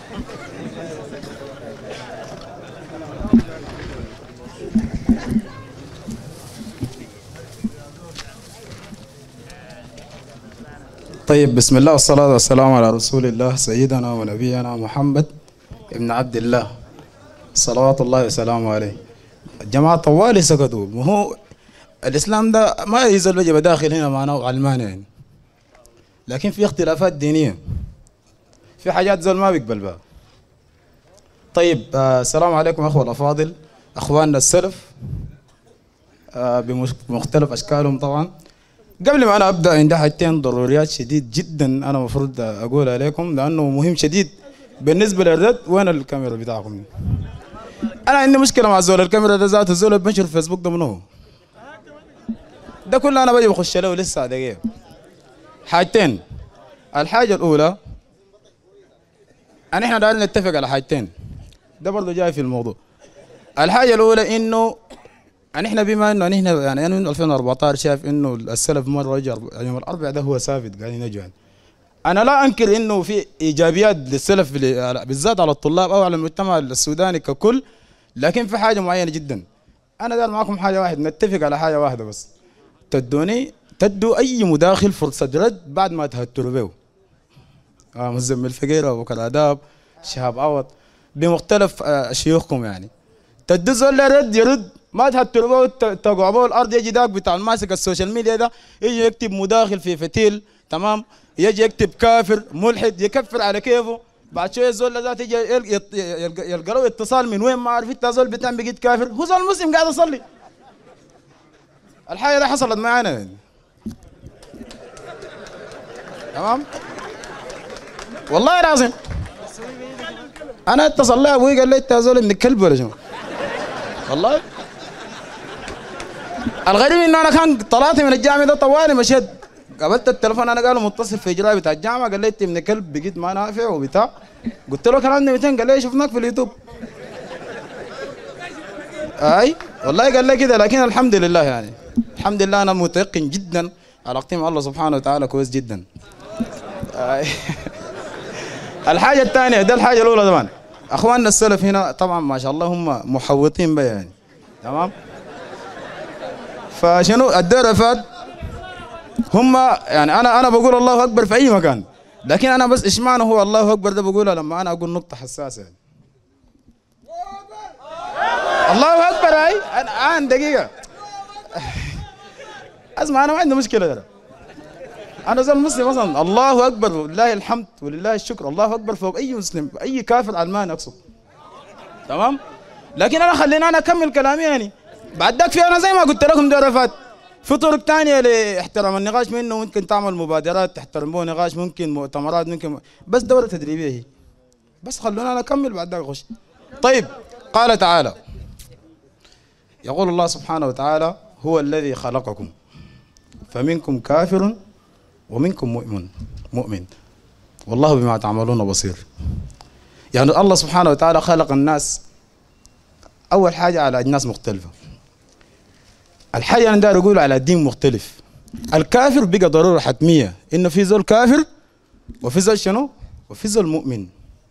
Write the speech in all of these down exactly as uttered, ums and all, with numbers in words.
طيب، بسم الله والصلاة والسلام على رسول الله سيدنا ونبينا محمد ابن عبد الله صلوات الله وسلامه عليه. الجماعة طوالي سكتوا. ما هو الإسلام ده ما يزال وجب داخل هنا معناه علماني يعني. لكن في اختلافات دينية، في حاجات زول ما بيقبل بها. طيب، آه السلام عليكم أخوة الأفاضل، أخواننا السلف آه بمختلف أشكالهم. طبعا قبل ما أنا أبدأ عندي حاجتين ضروريات شديد جدا أنا مفروض أقولها لكم لأنه مهم شديد بالنسبة للرد. وين الكاميرا بتاعكم؟ أنا عندي مشكلة مع زول الكاميرا ده ذاته. الزول اللي بنشر في فيسبوك ده منو؟ ده كله أنا بجي بخش له لسه دقيقة. حاجتين. الحاجة الأولى أن إحنا دايرين نتفق على حاجتين، ده برضه جاي في الموضوع. الحاجة الأولى إنه أن إحنا بما إنه نحن يعني أنا من ألفين وأربعة عشر شايف إنه السلف مرة رجع يوم الأربعاء ده هو ثابت قاعدين يجوا. أنا لا أنكر إنه في إيجابيات للسلف بالذات على الطلاب أو على المجتمع السوداني ككل، لكن في حاجة معينة جدا. أنا دار معكم حاجة واحدة، نتفق على حاجة واحدة بس. تدوني تدوا أي مداخل فرصة رد بعد ما تهتروا به. آه مزمل فقير، أبو بكر آداب، شهاب عوض، بمختلف آه شيوخكم يعني. تدوا زول رد يرد، ما تهتروا به تقعوا به الأرض. يجي داك بتاع الماسك السوشيال ميديا ده يجي يكتب مداخل في فتيل، تمام، يجي يكتب كافر ملحد يكفر على كيفه. بعد شويه الزول ذات يجي يلقى له اتصال من وين ما عارف. انت زول بتعمل بقيت كافر، هو زول مسلم قاعد يصلي. الحاجه دي حصلت معانا يعني. تمام، والله العظيم. انا اتصل لي ابوي قال لي انت زول ابن الكلب ولا شنو؟ والله الغريب انه انا كان طلعت من الجامعه ده طوالي مشيت قابلت التليفون، انا قالوا متصل في اجراء بتاع الجامعه، قال لي انت ابن كلب بقيت ما نافع وبتاع. قلت له كلام مئتين، قال لي شفناك في اليوتيوب. اي والله قال لي كده. لكن الحمد لله يعني، الحمد لله انا متيقن جدا علاقتي مع الله سبحانه وتعالى كويس جدا. الحاجه الثانيه، ده الحاجه الاولى طبعا. اخواننا السلف هنا طبعا ما شاء الله هم محوطين بي يعني، تمام. فشنو الدور فات هم يعني. انا انا بقول الله اكبر في اي مكان، لكن انا بس اشمعنى هو الله اكبر ده بقولها لما انا اقول نقطه حساسه يعني. الله اكبر. اي انا انا دقيقه اسمع، انا ما عندي مشكله ده. انا زي المسلم اصلا الله اكبر ولله الحمد ولله الشكر. الله اكبر فوق اي مسلم، اي كافر علمان اقصد، تمام. لكن انا خلينا انا اكمل كلامي يعني. بعد ذاك في انا زي ما قلت لكم دور فات في طرق ثانيه لاحترام النقاش، منه ممكن تعمل مبادرات تحترم بها نقاش، ممكن مؤتمرات، ممكن بس دوره تدريبيه هي. بس خلونا نكمل بعد ذاك نخش. طيب، قال تعالى، يقول الله سبحانه وتعالى: هو الذي خلقكم فمنكم كافر ومنكم مؤمن مؤمن والله بما تعملون بصير. يعني الله سبحانه وتعالى خلق الناس اول حاجه على اجناس مختلفه. الحاجة أنا داير أقول على دين مختلف. الكافر بقى ضرورة حتمية إنه في زول كافر وفي زول شنو؟ وفي زول مؤمن.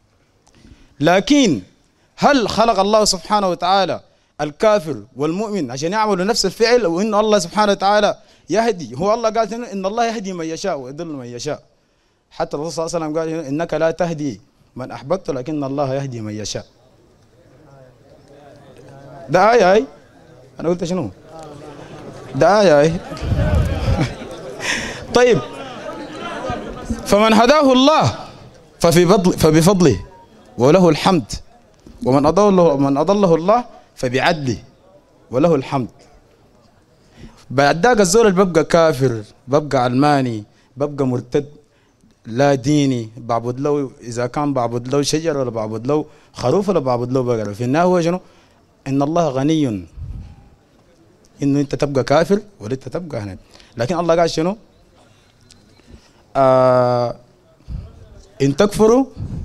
لكن هل خلق الله سبحانه وتعالى الكافر والمؤمن عشان يعملوا نفس الفعل؟ وإن الله سبحانه وتعالى يهدي، هو الله قال إن الله يهدي من يشاء ويضل من يشاء. حتى الرسول صلى الله عليه وسلم قال إنك لا تهدي من أحببت لكن الله يهدي من يشاء. ده آية أي أنا قلت شنو؟ ده آية أي. طيب، فمن هداه الله ففي فضل فبفضله وله الحمد، ومن أضله من أضله الله فبعدله وله الحمد. بعد ذاك الزول اللي ببقى كافر، ببقى علماني، ببقى مرتد لا ديني، بعبد له إذا كان بعبد له شجر ولا بعبد له خروف ولا بعبد له بقرة، في النهاية هو شنو؟ إن الله غني إنه أنت تبقى كافر ولا أنت تبقى هنا. لكن الله قال شنو؟ آه إن تكفروا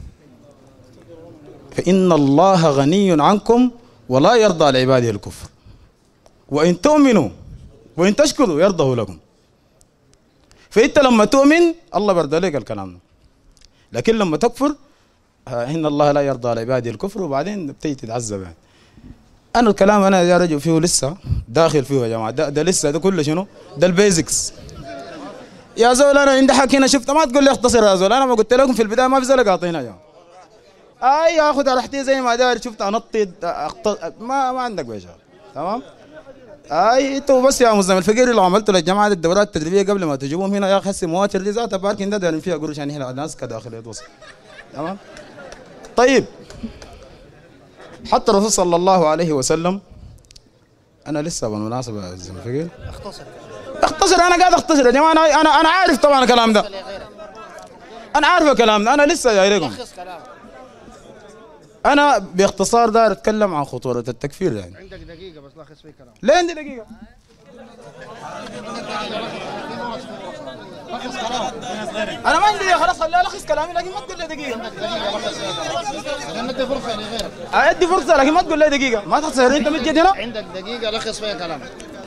فإن الله غني عنكم ولا يرضى لعباده الكفر وإن تؤمنوا وإن تشكروا يرضه لكم. فأنت لما تؤمن الله برضى لك الكلام ده، لكن لما تكفر إن الله لا يرضى على عباده الكفر، وبعدين بتيجي تتعذب يعني. أنا الكلام أنا يا رجل فيه لسه داخل فيه يا جماعة، ده, ده لسه ده كله شنو؟ ده البيزكس يا زول. أنا عندي حق هنا شفت، ما تقول لي اختصر يا زول، أنا ما قلت لكم في البداية ما في زول قاطعين يا جماعة. أي آخذ راحتي زي ما داير، شفت أنطي أخط... ما ما عندك بيشغل تمام. اي انتوا بس يا مزمل الفقير لو عملتوا للجماعه الدورات التدريبيه قبل ما تجيبوهم هنا يا اخي، هسه مواتر دي ذاتها باركن ده دايرين فيها قروش يعني هنا الناس كداخل يتوصل تمام. طيب حتى الرسول صلى الله عليه وسلم، انا لسه بالمناسبه يا زلمه الفقير اختصر اختصر انا قاعد اختصر يا جماعه. انا انا انا عارف طبعا الكلام ده، انا عارف الكلام ده، انا لسه جاي لكم. أنا باختصار داير أتكلم عن خطورة التكفير يعني. عندك دقيقة بس لخص في كلام. ليه عندي دقيقة؟ أنا ما عندي خلاص خليها ألخص كلامي، لكن ما تقول لي دقيقة. عندك دقيقة لخص في كلام. أنا أدي فرصة لغيرك. أدي فرصة لكن ما تقول لي دقيقة، ما تخسر أنت متجد هنا؟ عندك دقيقة لخص فيها كلام.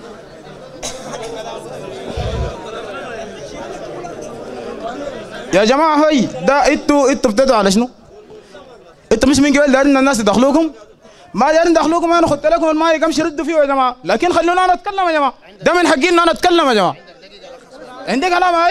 يا جماعة هي ده أنتوا أنتوا بتدعوا على شنو؟ انتوا مش من قبل دايرين الناس يدخلوكم؟ ما دايرين يدخلوكم، انا خدت لكم المايك امشي ردوا فيه يا جماعه، لكن خلونا انا اتكلم يا جماعه، ده من حقي ان انا اتكلم يا جماعه. عندي كلام هاي؟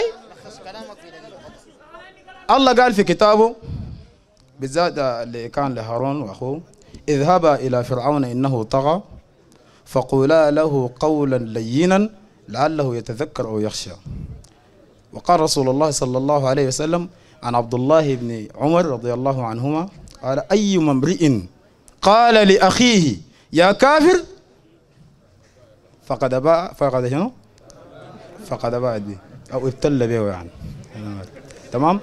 الله قال في كتابه بالذات اللي كان لهارون واخوه: اذهبا الى فرعون انه طغى فقولا له قولا لينا لعله يتذكر او يخشى. وقال رسول الله صلى الله عليه وسلم عن عبد الله بن عمر رضي الله عنهما قال: أي امرئ قال لأخيه يا كافر فقد باع فقد شنو؟ فقد باع به أو ابتل به يعني. تمام؟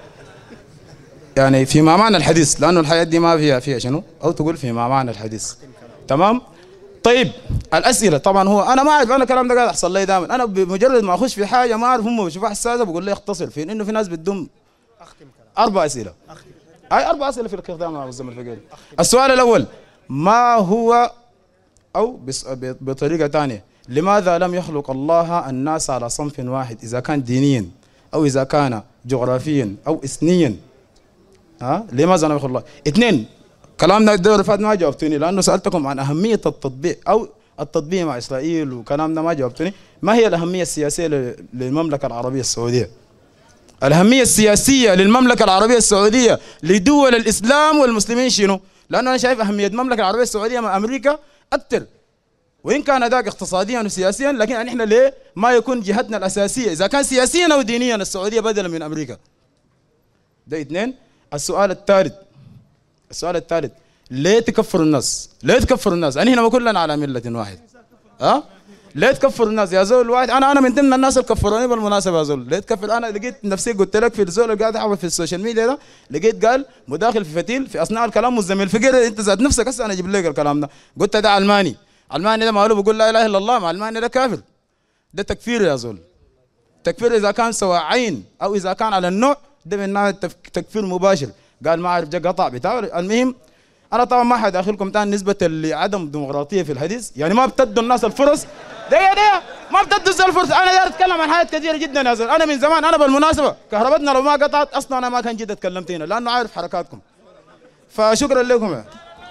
يعني فيما معنى الحديث، لأنه الحياة دي ما فيها فيها شنو؟ أو تقول فيما معنى الحديث. تمام؟ طيب الأسئلة طبعا هو أنا ما أعرف، أنا الكلام ده قاعد يحصل لي دائما، أنا بمجرد ما أخش في حاجة ما أعرف هم بيشوفوها حساسة بقول لي اختصر، في إنه في ناس بتدم أربع أسئلة. أي أربع أسئلة في الكلام مع الزمن الفقيري. السؤال الأول: ما هو أو بطريقة ثانية لماذا لم يخلق الله الناس على صنف واحد، إذا كان دينيا أو إذا كان جغرافيا أو إثنيا؟ ها لماذا لم يخلق الله؟ اثنين، كلامنا الدور اللي فات ما جاوبتوني، لأنه سألتكم عن أهمية التطبيق أو التطبيع مع إسرائيل وكلامنا ما جاوبتوني. ما هي الأهمية السياسية للمملكة العربية السعودية؟ الأهمية السياسية للمملكة العربية السعودية لدول الإسلام والمسلمين شنو؟ لأنه أنا شايف أهمية المملكة العربية السعودية مع أمريكا أكثر، وإن كان ذاك اقتصاديا وسياسيا، لكن يعني إحنا ليه ما يكون جهتنا الأساسية إذا كان سياسيا أو دينيا السعودية بدلا من أمريكا؟ ده اثنين. السؤال الثالث السؤال الثالث ليه تكفروا الناس؟ ليه تكفروا الناس؟ يعني هنا ما كلنا على ملة واحد. ها؟ ليه تكفر الناس يا زول واحد؟ انا انا من ضمن الناس اللي كفروني بالمناسبه يا زول. ليه تكفر؟ انا لقيت نفسي قلت لك في الزول اللي قاعد احاول في السوشيال ميديا ده، لقيت قال مداخل في فتيل في اثناء الكلام مزمل الفقير، انت ذات نفسك هسه انا اجيب لك الكلام ده، قلت ده علماني، علماني ده ماله بقول لا اله الا الله، مع علماني ده كافر. ده تكفير يا زول. تكفير اذا كان سواء عين او اذا كان على النوع، ده من نوع تكفير مباشر. قال ما اعرف جا قطع بتاع. المهم انا طبعا ما حداخلكم تاني نسبه لعدم ديمقراطيه في الحديث، يعني ما بتدوا الناس الفرص. دقيقه دقيقه ما بتدوا الفرص. انا داير اتكلم عن حاجات كثيره جدا يا زول. انا من زمان، انا بالمناسبه كهربتنا لو ما قطعت اصلا انا ما كان جيت اتكلمت هنا، لانه عارف حركاتكم. فشكرا لكم يا.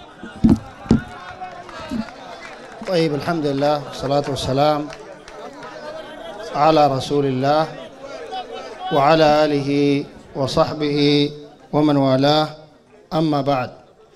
طيب الحمد لله والصلاه والسلام على رسول الله وعلى اله وصحبه ومن والاه، اما بعد.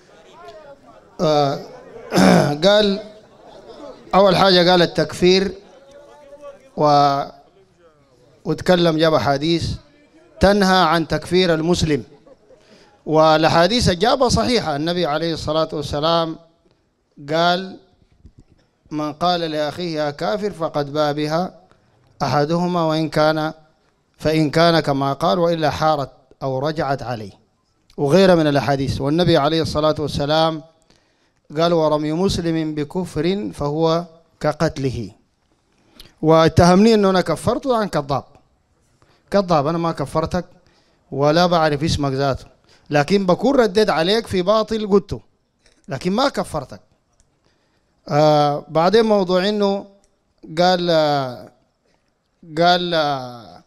آه قال أول حاجة قال التكفير و... وتكلم جاب حديث تنهى عن تكفير المسلم، والحديث الجابة صحيحة. النبي عليه الصلاة والسلام قال: من قال لأخيه يا كافر فقد باء بها أحدهما وإن كان فإن كان كما قال وإلا حارت أو رجعت عليه، وغيره من الأحاديث. والنبي عليه الصلاة والسلام قال: ورمي مسلم بكفر فهو كقتله. واتهمني انه انا كفرته عن كذاب. كذاب، انا ما كفرتك ولا بعرف اسمك ذاته، لكن بكون رديت عليك في باطل قلته، لكن ما كفرتك. آه بعدين موضوع انه قال آه قال آه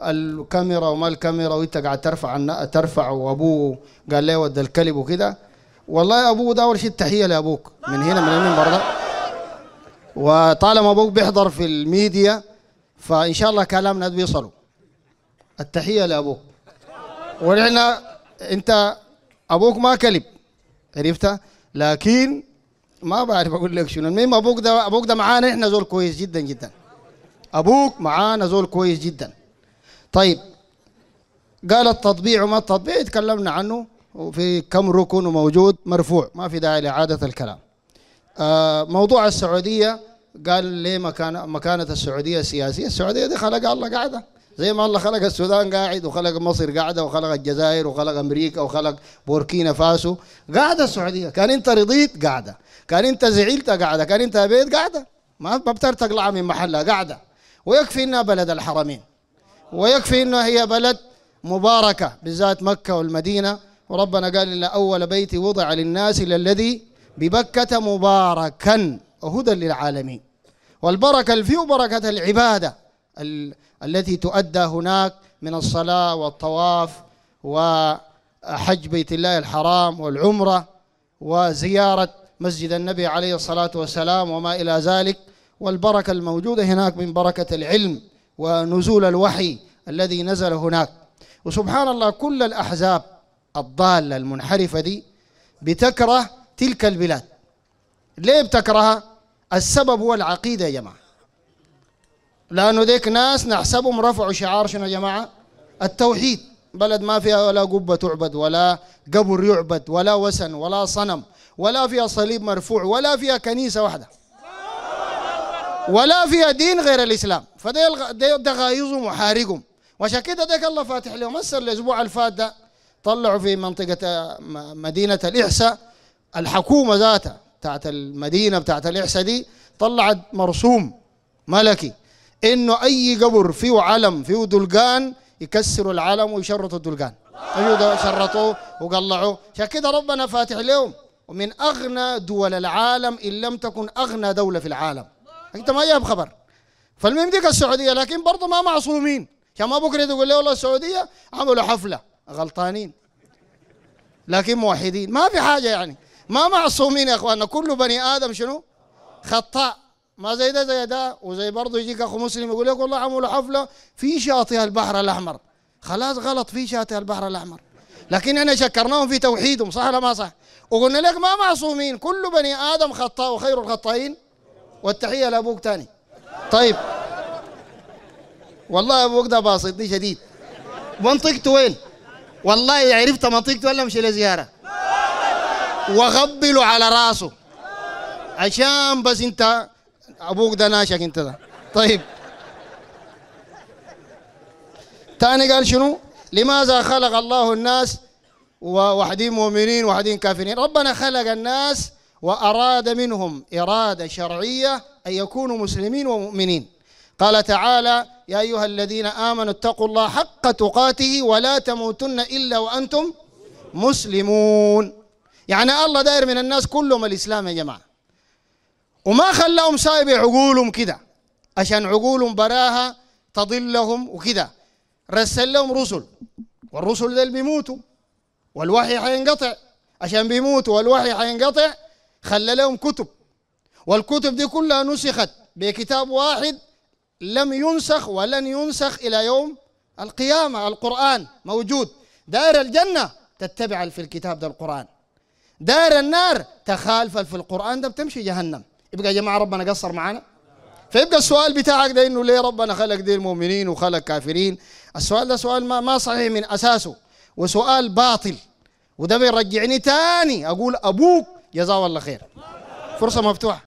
الكاميرا وما الكاميرا وانت قاعد ترفع النا... ترفع وابوه قال له ود الكلب وكده. والله ابوه ده اول شيء التحيه لابوك من هنا من المنبر ده، وطالما ابوك بيحضر في الميديا فان شاء الله كلامنا بيوصلوا. التحيه لابوك. ونحن انت ابوك ما كلب عرفتها، لكن ما بعرف اقول لك شنو. المهم ابوك ده ابوك ده معانا احنا زول كويس جدا جدا. ابوك معانا زول كويس جدا. طيب قال التطبيع وما التطبيع تكلمنا عنه، وفي كم ركن وموجود مرفوع، ما في داعي لإعادة الكلام. آه موضوع السعودية قال ليه مكان مكانة السعودية السياسية. السعودية دي خلقها الله قاعدة، زي ما الله خلق السودان قاعد، وخلق مصر قاعدة، وخلق الجزائر، وخلق أمريكا، وخلق بوركينا فاسو. قاعدة السعودية، كان أنت رضيت قاعدة، كان أنت زعلت قاعدة، كان أنت بيت قاعدة، ما بترتقلع من محلها قاعدة. ويكفي إنها بلد الحرمين، ويكفي إنها هي بلد مباركة بالذات مكة والمدينة. وربنا قال إن أول بيت وضع للناس للذي ببكة مباركا وهدى للعالمين. والبركة اللي فيه بركة العبادة ال التي تؤدى هناك من الصلاة والطواف وحج بيت الله الحرام والعمرة وزيارة مسجد النبي عليه الصلاة والسلام وما إلى ذلك. والبركة الموجودة هناك من بركة العلم ونزول الوحي الذي نزل هناك. وسبحان الله كل الأحزاب الضالة المنحرفة دي بتكره تلك البلاد. ليه بتكرهها؟ السبب هو العقيدة يا جماعة، لأنه ديك ناس نحسبهم رفعوا شعار شنو يا جماعة؟ التوحيد. بلد ما فيها ولا قبة تعبد، ولا قبر يعبد، ولا وثن، ولا صنم، ولا فيها صليب مرفوع، ولا فيها كنيسة واحدة، ولا فيها دين غير الإسلام. فده ده غايظهم وحارقهم. وعشان كده ديك الله فاتح لهم. هسه الأسبوع الفات ده طلعوا في منطقة مدينة الإحساء، الحكومة ذاتها بتاعت المدينة بتاعت الإحساء دي طلعت مرسوم ملكي إنه أي قبر فيه علم فيه دلقان يكسروا العلم ويشرطوا الدلقان. أيوة شرطوه وقلعوه. عشان كده ربنا فاتح لهم. ومن أغنى دول العالم إن لم تكن أغنى دولة في العالم. أنت ما جايب خبر. فالمهم ديك السعودية، لكن برضه ما معصومين. عشان ما بكرة تقول لي والله السعودية عملوا حفلة، غلطانين لكن موحدين. ما في حاجة يعني، ما معصومين يا اخواننا. كل بني ادم شنو؟ خطاء. ما زي ده زي ده. وزي برضه يجيك اخو مسلم يقول لك والله عملوا حفله في شاطئ البحر الاحمر. خلاص غلط، في شاطئ البحر الاحمر، لكن انا شكرناهم في توحيدهم، صح ولا ما صح؟ وقلنا لك ما معصومين، كل بني ادم خطاء وخير الخطائين والتحيه لابوك تاني. طيب والله ابوك ده باسطني شديد. منطقته وين؟ والله عرفت منطقته ولا امشي لزياره وغبلوا على راسه عشان بس انت ابوك ده ناشك انت ده. طيب تاني قال شنو؟ لماذا خلق الله الناس وواحدين مؤمنين وواحدين كافرين؟ ربنا خلق الناس وأراد منهم إرادة شرعية أن يكونوا مسلمين ومؤمنين. قال تعالى يا أيها الذين آمنوا اتقوا الله حق تقاته ولا تموتن إلا وأنتم مسلمون. يعني الله داير من الناس كلهم الإسلام يا جماعة، وما خلاهم سايب عقولهم كده عشان عقولهم براها تضلهم وكده. رسل لهم رسل، والرسل دول بيموتوا والوحي حينقطع. عشان بيموتوا والوحي حينقطع خلى لهم كتب، والكتب دي كلها نسخت بكتاب واحد لم ينسخ ولن ينسخ إلى يوم القيامة. القرآن موجود. دار الجنة تتبع في الكتاب ده القرآن، دار النار تخالف في القرآن ده بتمشي جهنم. يبقى يا جماعة ربنا قصر معانا. فيبقى السؤال بتاعك ده إنه ليه ربنا خلق دي المؤمنين وخلق كافرين؟ السؤال ده سؤال ما, ما صحيح من أساسه، وسؤال باطل. وده بيرجعني تاني أقول أبوك جزاه الله خير. فرصة مفتوحة.